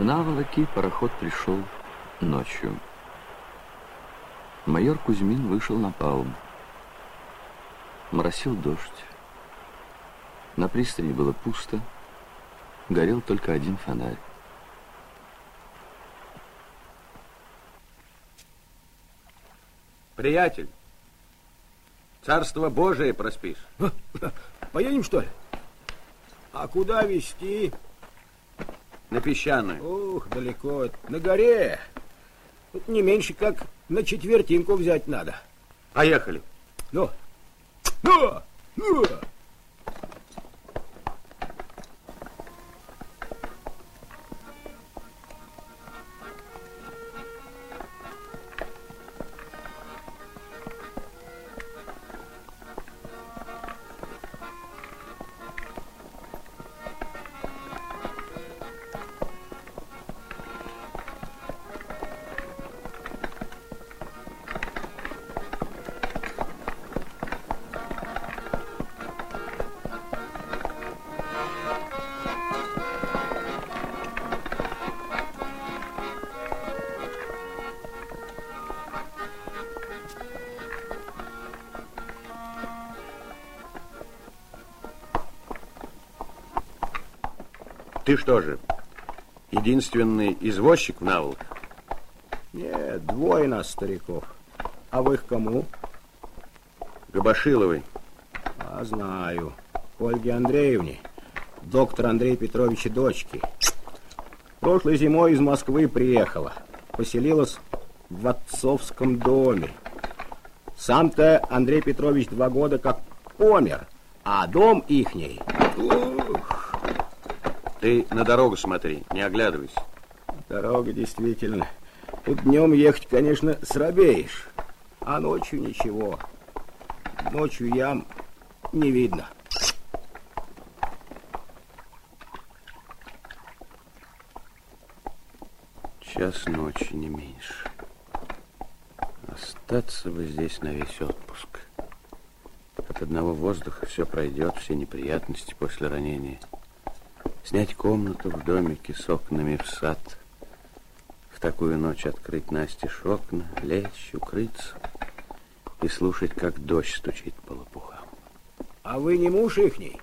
Наволоки пароход пришел ночью. Майор Кузьмин вышел на палубу. Моросил дождь. На пристани было пусто. Горел только один фонарь. Приятель, царство Божие проспишь. Поедем, что ли? А куда везти? На Песчаную. Ух, далеко. На горе. Тут не меньше, как на четвертинку взять надо. Поехали. Ну. Ты что же, единственный извозчик в Наволоках? Нет, двое нас, стариков. А вы их кому? Габашиловой. А знаю. Ольге Андреевне, доктор Андрей Петровича дочки. Прошлой зимой из Москвы приехала. Поселилась в отцовском доме. Сам-то Андрей Петрович 2 года как помер, а дом ихний... Ты на дорогу смотри, не оглядывайся. Дорога действительно. Тут днем ехать, конечно, срабеешь, а ночью ничего. Ночью ям не видно. Час ночи, не меньше. Остаться бы здесь на весь отпуск. От одного воздуха все пройдет, все неприятности после ранения. Снять комнату в домике с окнами в сад. В такую ночь открыть настежь окна, лечь, укрыться и слушать, как дождь стучит по лопухам. А вы не муж ихний?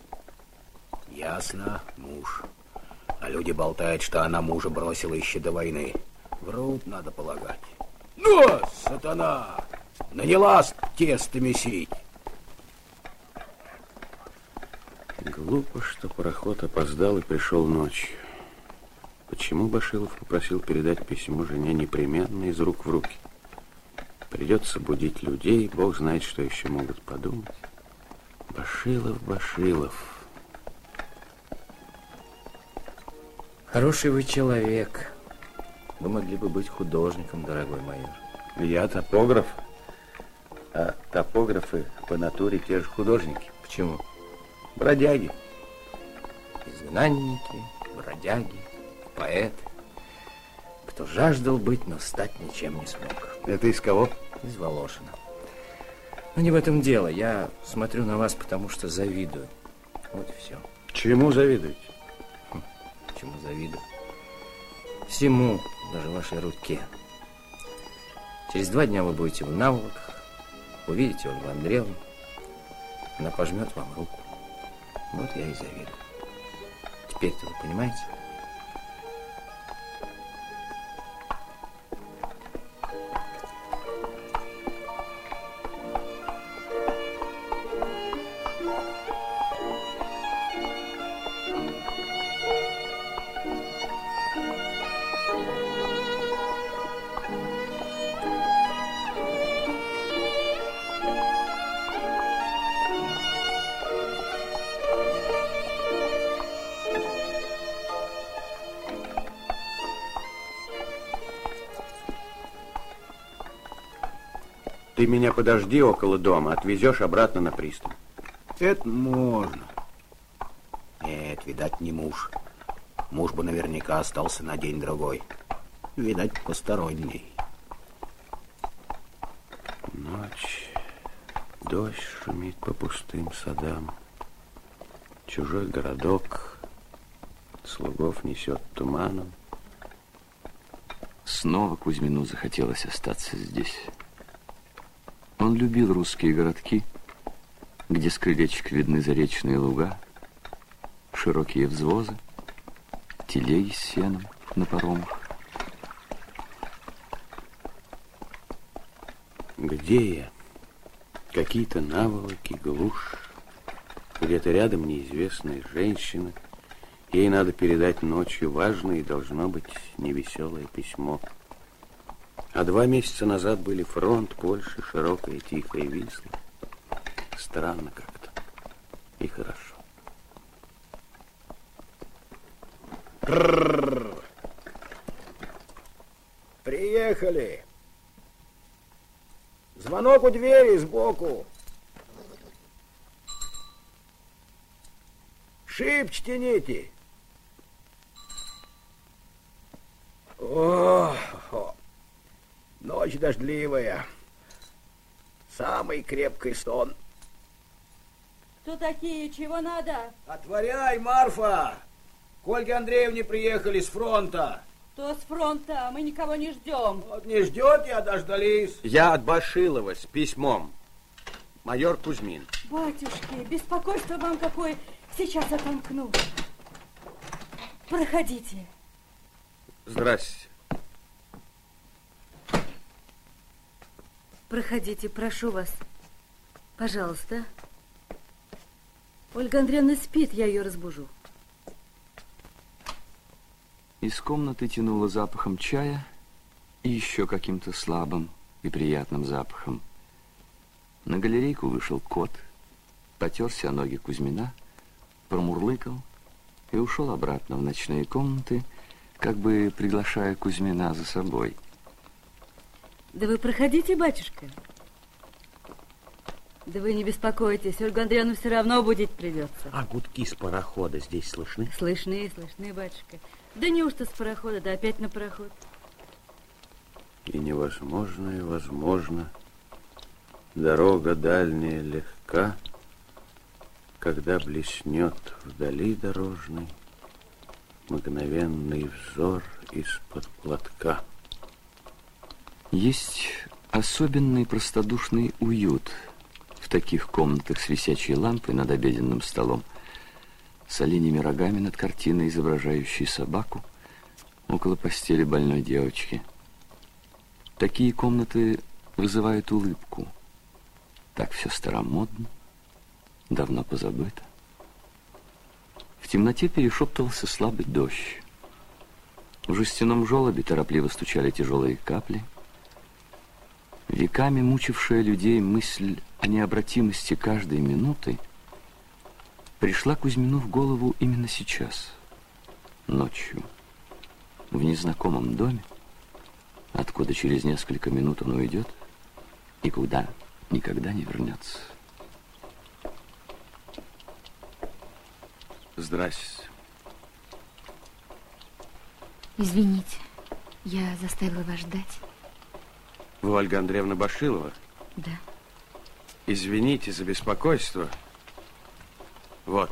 Ясно, муж. А люди болтают, что она мужа бросила еще до войны. Врут, надо полагать. Ну, сатана! Нанялась тесто месить. Глупо, что пароход опоздал и пришел ночью. Почему Башилов попросил передать письмо жене непременно из рук в руки? Придется будить людей, Бог знает, что еще могут подумать. Башилов. Хороший вы человек. Вы могли бы быть художником, дорогой майор. Я топограф, а топографы по натуре те же художники. Почему? Бродяги. Изгнанники, бродяги, поэты. Кто жаждал быть, но стать ничем не смог. Это из кого? Из Волошина. Но не в этом дело. Я смотрю на вас, потому что завидую. Вот и все. Чему завидуете? Чему завидую? Всему, даже вашей руке. Через 2 дня вы будете в Наволоках, увидите Ольгу Андреевну, она пожмет вам руку. Вот я и завидую. Теперь-то вы понимаете? Ты меня подожди около дома, отвезешь обратно на пристань. Это можно. Нет, видать, не муж. Муж бы наверняка остался на день-другой. Видать, посторонний. Ночь, дождь шумит по пустым садам. Чужой городок слугов несет туманом. снова Кузьмину захотелось остаться здесь. Он любил русские городки, где с крылечек видны заречные луга, широкие взвозы, телеги с сеном на паромах. Где я? Какие-то наволоки, глушь. Где-то рядом неизвестная женщина. Ей надо передать ночью важное и, должно быть, невеселое письмо. А 2 месяца назад были фронт, Польша, широкая, тихая Висла. Странно как-то. И хорошо. Приехали. Звонок у двери сбоку. Шибче тяните. О, ночь дождливая. Самый крепкий сон. Кто такие? Чего надо? Отворяй, Марфа! К Ольге Андреевне приехали с фронта. Кто с фронта? Мы никого не ждем. Вот не ждете, а дождались. Я от Башилова с письмом. Майор Кузьмин. Батюшки, беспокойство вам какое. Сейчас отомкну. Проходите. Здрасте. Проходите, прошу вас. Пожалуйста. Ольга Андреевна спит, я ее разбужу. Из комнаты тянуло запахом чая и еще каким-то слабым и приятным запахом. На галерейку вышел кот, потерся о ноги Кузьмина, промурлыкал и ушел обратно в ночные комнаты, как бы приглашая Кузьмина за собой. Да вы проходите, батюшка. Да вы не беспокойтесь, Ольгу Андреевну все равно будить придется. А гудки с парохода здесь слышны? Слышны, батюшка. Да неужто с парохода, да опять на пароход? И невозможное возможно. Дорога дальняя легка, когда блеснет вдали дорожный мгновенный взор из-под платка. Есть особенный простодушный уют в таких комнатах с висячей лампой над обеденным столом, с оленями рогами над картиной, изображающей собаку, около постели больной девочки. Такие комнаты вызывают улыбку. Так все старомодно, давно позабыто. В темноте перешептывался слабый дождь. В жестяном желобе торопливо стучали тяжелые капли. Веками мучившая людей мысль о необратимости каждой минуты пришла Кузьмину в голову именно сейчас, ночью, в незнакомом доме, откуда через несколько минут он уйдет и куда никогда не вернется. Здрасте. Извините, я заставила вас ждать. Вы Ольга Андреевна Башилова? Да. Извините за беспокойство. Вот.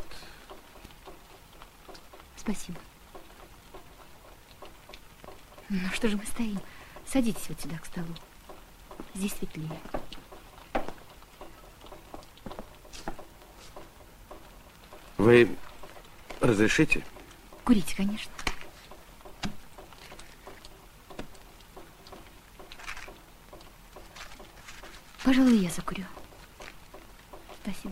Спасибо. Ну что же мы стоим? Садитесь вот сюда, к столу. Здесь светлее. Вы разрешите? Курите, конечно. Пожалуй, я закурю. Спасибо.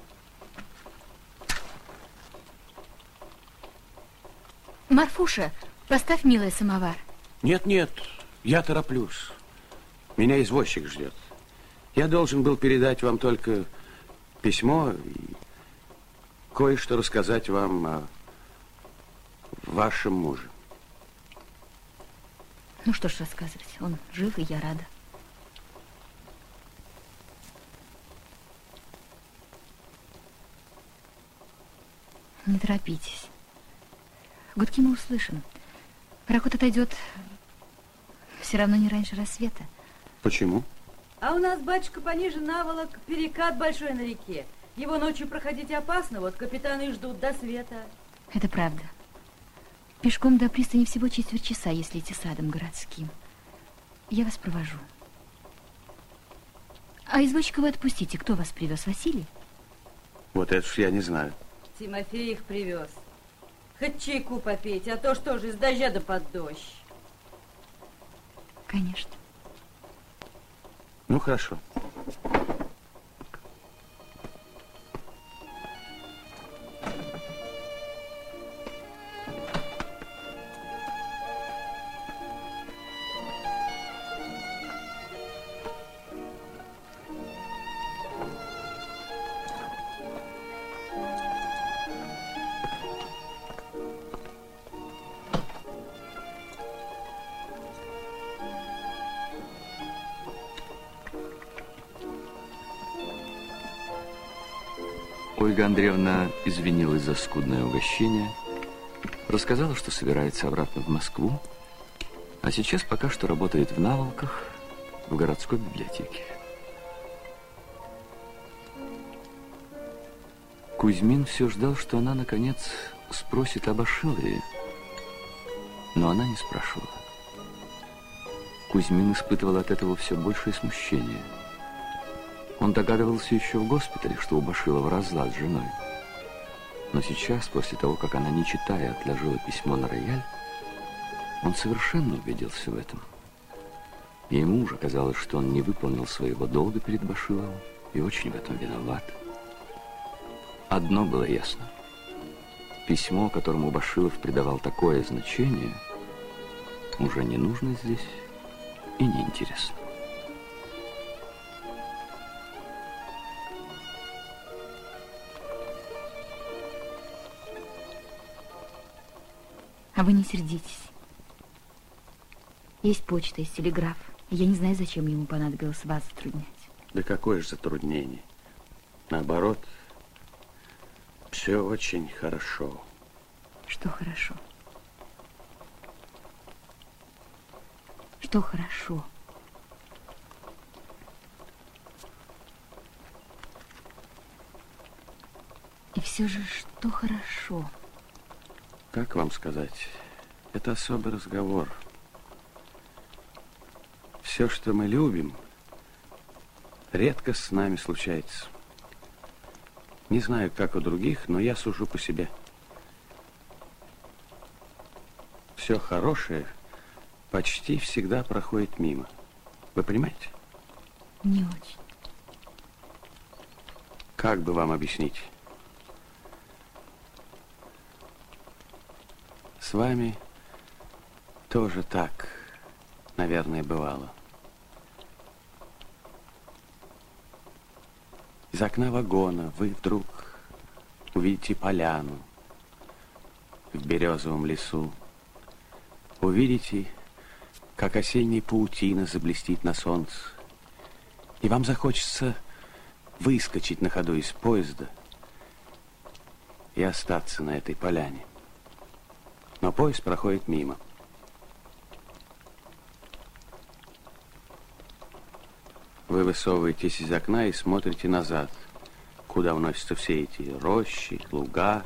Марфуша, поставь, милая, самовар. Нет, я тороплюсь. Меня извозчик ждет. Я должен был передать вам только письмо и кое-что рассказать вам о вашем муже. Ну что ж рассказывать, он жив, и я рада. Не торопитесь. Гудки мы услышим. Пароход отойдет все равно не раньше рассвета. Почему? А у нас, батюшка, пониже наволок, перекат большой на реке. Его ночью проходить опасно, вот капитаны и ждут до света. Это правда. Пешком до пристани всего четверть часа, если идти садом городским. Я вас провожу. А извозчика вы отпустите. Кто вас привез? Василий? Вот это ж я не знаю. Тимофей их привез. Хоть чайку попейте, а то что же, из дождя да под дождь. Конечно. Ну, хорошо. Ольга Андреевна извинилась за скудное угощение, рассказала, что собирается обратно в Москву, а сейчас пока что работает в Наволоках, в городской библиотеке. Кузьмин все ждал, что она, наконец, спросит об Ашилове, но она не спрашивала. Кузьмин испытывал от этого все большее смущение. Он догадывался еще в госпитале, что у Башилова разлад с женой. Но сейчас, после того, как она, не читая, отложила письмо на рояль, он совершенно убедился в этом. И ему уже казалось, что он не выполнил своего долга перед Башиловым и очень в этом виноват. Одно было ясно. Письмо, которому Башилов придавал такое значение, уже не нужно здесь и неинтересно. А вы не сердитесь. Есть почта, есть телеграф. Я не знаю, зачем ему понадобилось вас затруднять. Да какое же затруднение. Наоборот, все очень хорошо. Что хорошо? Что хорошо? И все же, что хорошо? Как вам сказать? Это особый разговор. Все, что мы любим, редко с нами случается. Не знаю, как у других, но я сужу по себе. Все хорошее почти всегда проходит мимо. Вы понимаете? Не очень. Как бы вам объяснить? С вами тоже так, наверное, бывало. Из окна вагона вы вдруг увидите поляну в березовом лесу. Увидите, как осенняя паутина заблестит на солнце. И вам захочется выскочить на ходу из поезда и остаться на этой поляне. Но поезд проходит мимо. Вы высовываетесь из окна и смотрите назад, куда уносятся все эти рощи, луга,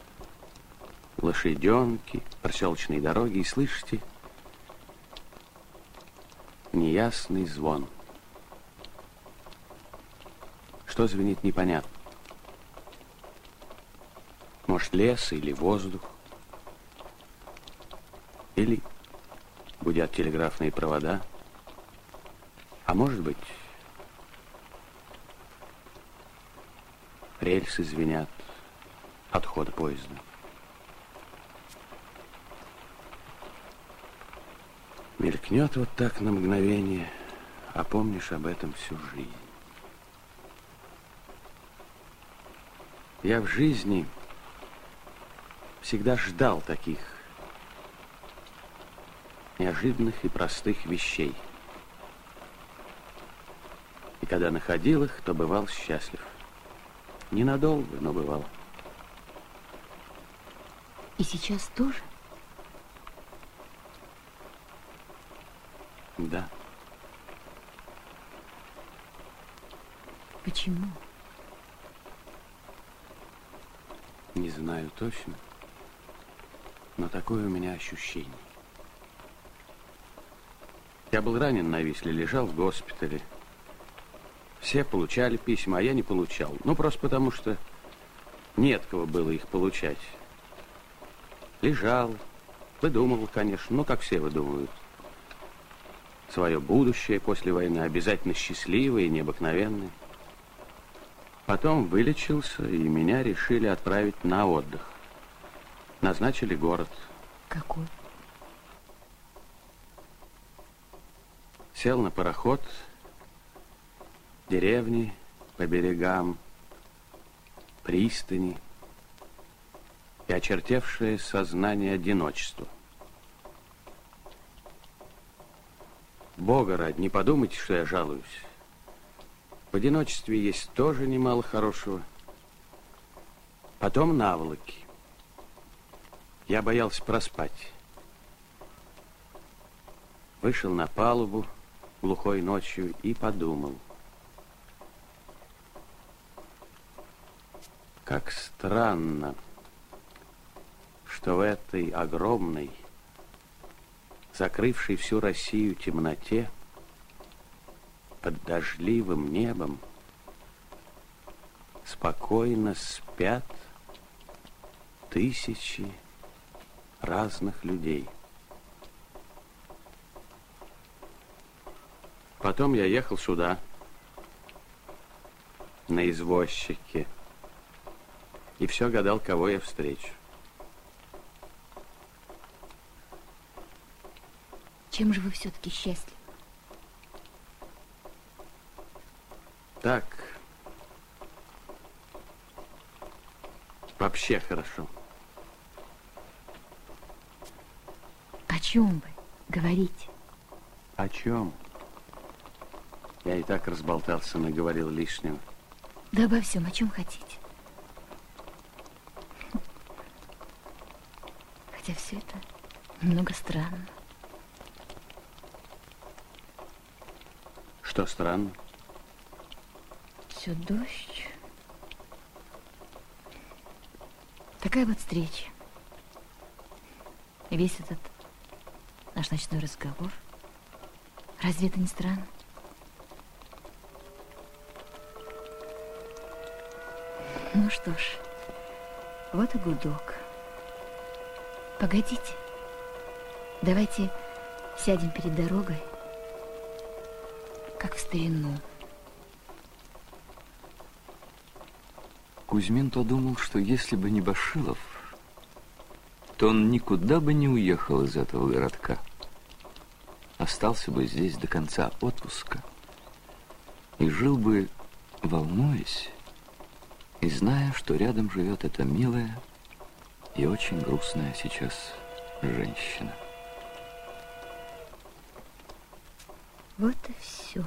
лошаденки, проселочные дороги, и слышите неясный звон. Что звенит, непонятно. Может, лес или воздух, или гудят телеграфные провода, а может быть, рельсы звенят от хода поезда. Мелькнет вот так на мгновение, а помнишь об этом всю жизнь. Я в жизни всегда ждал таких неожиданных и простых вещей. И когда находил их, то бывал счастлив. Ненадолго, но бывал. И сейчас тоже? Да. Почему? Не знаю точно. но такое у меня ощущение. Я был ранен на Висле, лежал в госпитале. Все получали письма, а я не получал. Ну, просто потому что нет кого было их получать. Лежал, выдумывал, конечно, ну, как все выдумывают. Свое будущее после войны обязательно счастливое и необыкновенное. Потом вылечился, и меня решили отправить на отдых. Назначили город. Какой? Сел на пароход, деревни по берегам, пристани и очертевшее сознание одиночества. Бога ради, не подумайте, что я жалуюсь. В одиночестве есть тоже немало хорошего. Потом наволоки. Я боялся проспать. Вышел на палубу глухой ночью и подумал. Как странно, что в этой огромной, закрывшей всю Россию темноте, под дождливым небом, спокойно спят тысячи разных людей. Потом я ехал сюда, на извозчике, и все гадал, кого я встречу. Чем же вы все-таки счастливы? Так, вообще хорошо. О чем вы говорите? О чем? Я и так разболтался, наговорил лишнего. Да обо всем, о чем хотите. Хотя все это немного странно. Что странно? Все дождь. Такая вот встреча. И весь этот наш ночной разговор. Разве это не странно? Ну что ж, вот и гудок. Погодите. Давайте сядем перед дорогой, как в старину. Кузьмин подумал, что если бы не Башилов, то он никуда бы не уехал из этого городка. Остался бы здесь до конца отпуска и жил бы, волнуясь, и зная, что рядом живет эта милая и очень грустная сейчас женщина. Вот и все.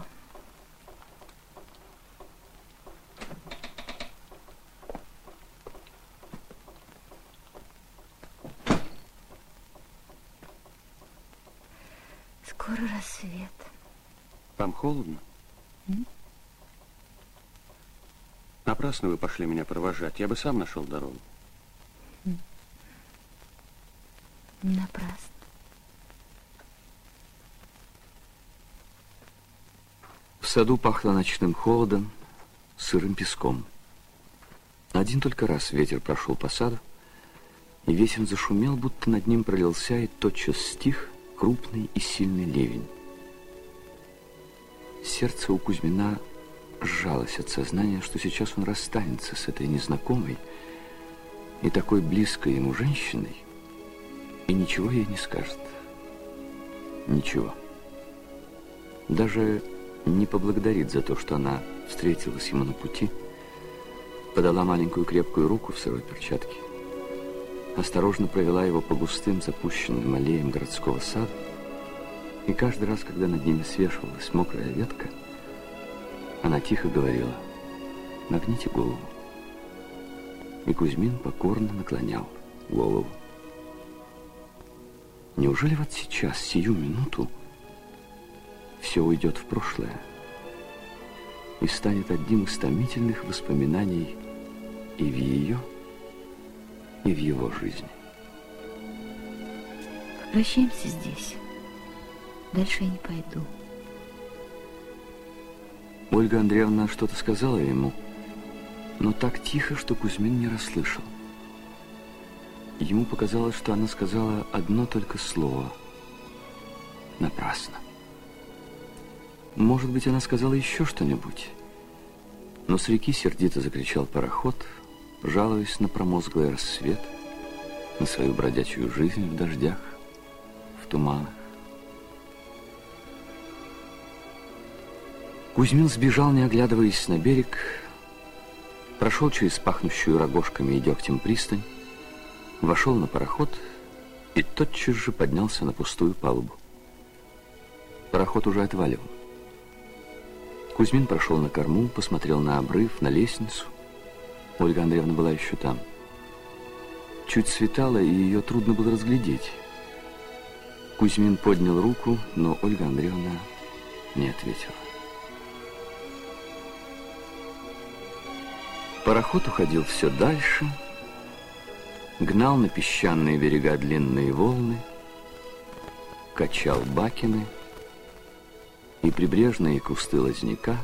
Скоро рассвет. Вам холодно? Напрасно вы пошли меня провожать. Я бы сам нашел дорогу. Не напрасно. В саду пахло ночным холодом, сырым песком. Один только раз ветер прошел по саду, и весь он зашумел, будто над ним пролился и тотчас стих крупный и сильный ливень. Сердце у Кузьмина сжалось от сознания, что сейчас он расстанется с этой незнакомой и такой близкой ему женщиной, и ничего ей не скажет. Ничего. Даже не поблагодарит за то, что она встретилась ему на пути, подала маленькую крепкую руку в сырой перчатке, осторожно провела его по густым запущенным аллеям городского сада, и каждый раз, когда над ними свешивалась мокрая ветка, она тихо говорила: «Нагните голову». И Кузьмин покорно наклонял голову. Неужели вот сейчас, сию минуту, все уйдет в прошлое и станет одним из томительных воспоминаний и в ее, и в его жизни? Прощаемся здесь. Дальше я не пойду. Ольга Андреевна что-то сказала ему, но так тихо, что Кузьмин не расслышал. Ему показалось, что она сказала одно только слово. Напрасно. Может быть, она сказала еще что-нибудь. Но с реки сердито закричал пароход, жалуясь на промозглый рассвет, на свою бродячую жизнь в дождях, в туманах. Кузьмин сбежал, не оглядываясь, на берег, прошел через пахнущую рогожками и дегтем пристань, вошел на пароход и тотчас же поднялся на пустую палубу. Пароход уже отваливал. Кузьмин прошел на корму, посмотрел на обрыв, на лестницу. Ольга Андреевна была еще там. Чуть светало, и ее трудно было разглядеть. Кузьмин поднял руку, но Ольга Андреевна не ответила. Пароход уходил все дальше, гнал на песчаные берега длинные волны, качал бакины, и прибрежные кусты лозняка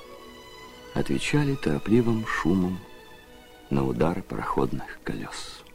отвечали торопливым шумом на удары пароходных колес.